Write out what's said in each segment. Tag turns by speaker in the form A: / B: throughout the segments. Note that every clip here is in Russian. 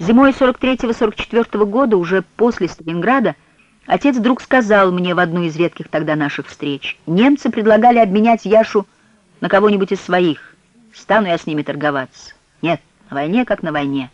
A: Зимой 43-44 года, уже после Сталинграда, отец вдруг сказал мне в одну из редких тогда наших встреч: «Немцы предлагали обменять Яшу на кого-нибудь из своих. Стану я с ними торговаться. Нет, на войне как на войне».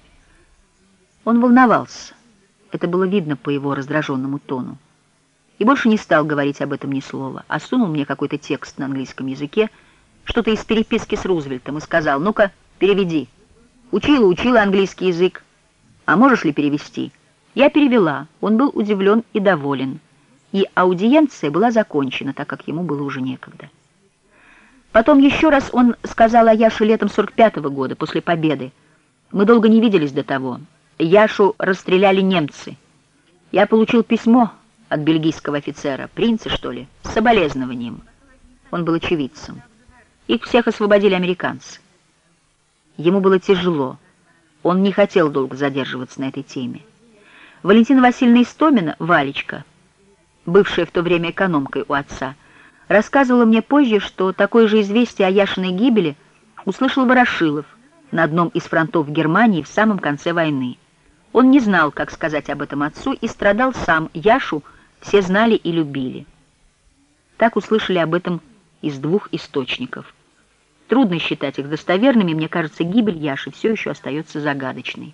A: Он волновался. Это было видно по его раздраженному тону. И больше не стал говорить об этом ни слова, а сунул мне какой-то текст на английском языке, что-то из переписки с Рузвельтом, и сказал: «Ну-ка, переведи. Учила английский язык. А можешь ли перевести?» Я перевела. Он был удивлен и доволен. И аудиенция была закончена, так как ему было уже некогда. Потом еще раз он сказал о Яше летом 45-го года, после победы. Мы долго не виделись до того. Яшу расстреляли немцы. Я получил письмо от бельгийского офицера, принца, что ли, с соболезнованием. Он был очевидцем. Их всех освободили американцы. Ему было тяжело. Он не хотел долго задерживаться на этой теме. Валентина Васильевна Истомина, Валечка, бывшая в то время экономкой у отца, рассказывала мне позже, что такое же известие о Яшиной гибели услышал Ворошилов на одном из фронтов Германии в самом конце войны. Он не знал, как сказать об этом отцу, и страдал сам. Яшу все знали и любили. Так услышали об этом из двух источников. Трудно считать их достоверными, мне кажется, гибель Яши все еще остается загадочной.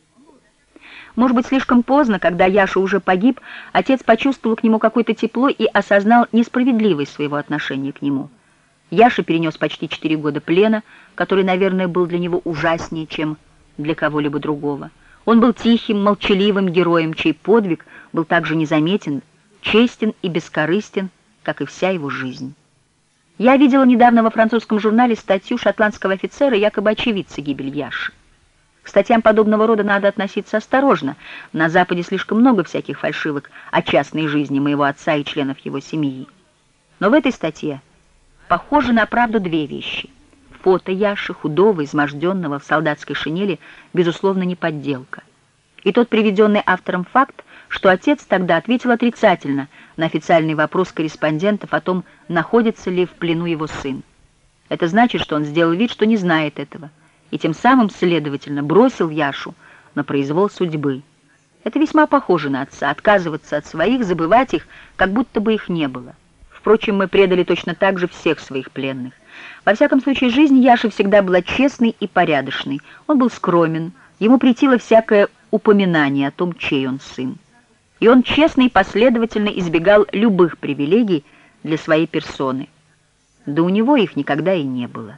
A: Может быть, слишком поздно, когда Яша уже погиб, отец почувствовал к нему какое-то тепло и осознал несправедливость своего отношения к нему. Яша перенес почти 4 года плена, который, наверное, был для него ужаснее, чем для кого-либо другого. Он был тихим, молчаливым героем, чей подвиг был так же незаметен, честен и бескорыстен, как и вся его жизнь. Я видела недавно во французском журнале статью шотландского офицера, якобы очевидца гибели Яши. К статьям подобного рода надо относиться осторожно. На Западе слишком много всяких фальшивок о частной жизни моего отца и членов его семьи. Но в этой статье похожи на правду две вещи. Фото Яши, худого, изможденного, в солдатской шинели, безусловно, не подделка. И тот приведенный автором факт, что отец тогда ответил отрицательно на официальный вопрос корреспондентов о том, находится ли в плену его сын. Это значит, что он сделал вид, что не знает этого, и тем самым, следовательно, бросил Яшу на произвол судьбы. Это весьма похоже на отца — отказываться от своих, забывать их, как будто бы их не было. Впрочем, мы предали точно так же всех своих пленных. Во всяком случае, жизнь Яши всегда была честной и порядочной. Он был скромен, ему претило всякое упоминание о том, чей он сын. И он честно и последовательно избегал любых привилегий для своей персоны. Да у него их никогда и не было.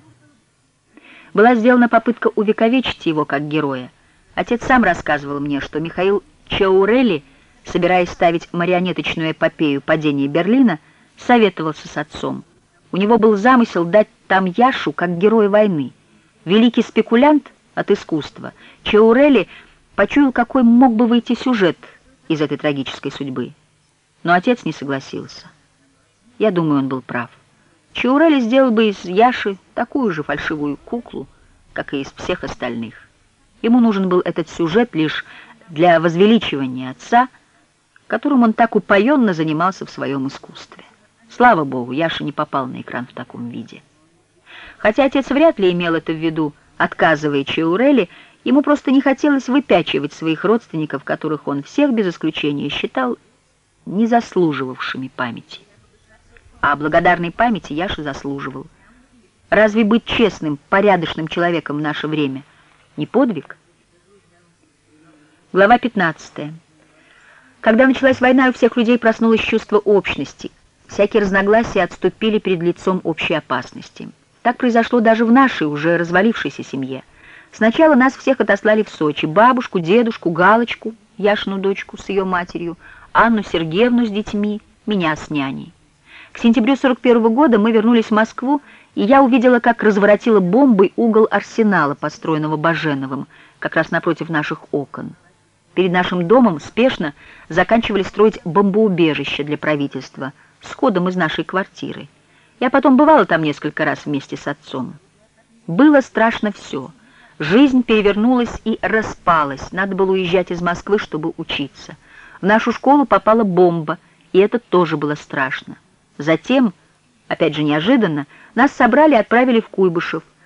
A: Была сделана попытка увековечить его как героя. Отец сам рассказывал мне, что Михаил Чаурели, собираясь ставить марионеточную эпопею падения Берлина, советовался с отцом. У него был замысел дать там Яшу как героя войны. Великий спекулянт от искусства, Чаурели почуял, какой мог бы выйти сюжет из этой трагической судьбы. Но отец не согласился. Я думаю, он был прав. Чаурели сделал бы из Яши такую же фальшивую куклу, как и из всех остальных. Ему нужен был этот сюжет лишь для возвеличивания отца, которым он так упоенно занимался в своем искусстве. Слава Богу, Яша не попал на экран в таком виде. Хотя отец вряд ли имел это в виду, отказывая Чаурели, ему просто не хотелось выпячивать своих родственников, которых он всех без исключения считал не заслуживавшими памяти. А благодарной памяти Яша заслуживал. Разве быть честным, порядочным человеком в наше время не подвиг? Глава 15. Когда началась война, у всех людей проснулось чувство общности. Всякие разногласия отступили перед лицом общей опасности. Так произошло даже в нашей, уже развалившейся семье. Сначала нас всех отослали в Сочи. Бабушку, дедушку, Галочку, Яшину дочку с ее матерью, Анну Сергеевну с детьми, меня с няней. К сентябрю 41 года мы вернулись в Москву, и я увидела, как разворотила бомбой угол арсенала, построенного Баженовым, как раз напротив наших окон. Перед нашим домом спешно заканчивали строить бомбоубежище для правительства с ходом из нашей квартиры. Я потом бывала там несколько раз вместе с отцом. Было страшно все. Жизнь перевернулась и распалась. Надо было уезжать из Москвы, чтобы учиться. В нашу школу попала бомба, и это тоже было страшно. Затем, опять же неожиданно, нас собрали и отправили в Куйбышев.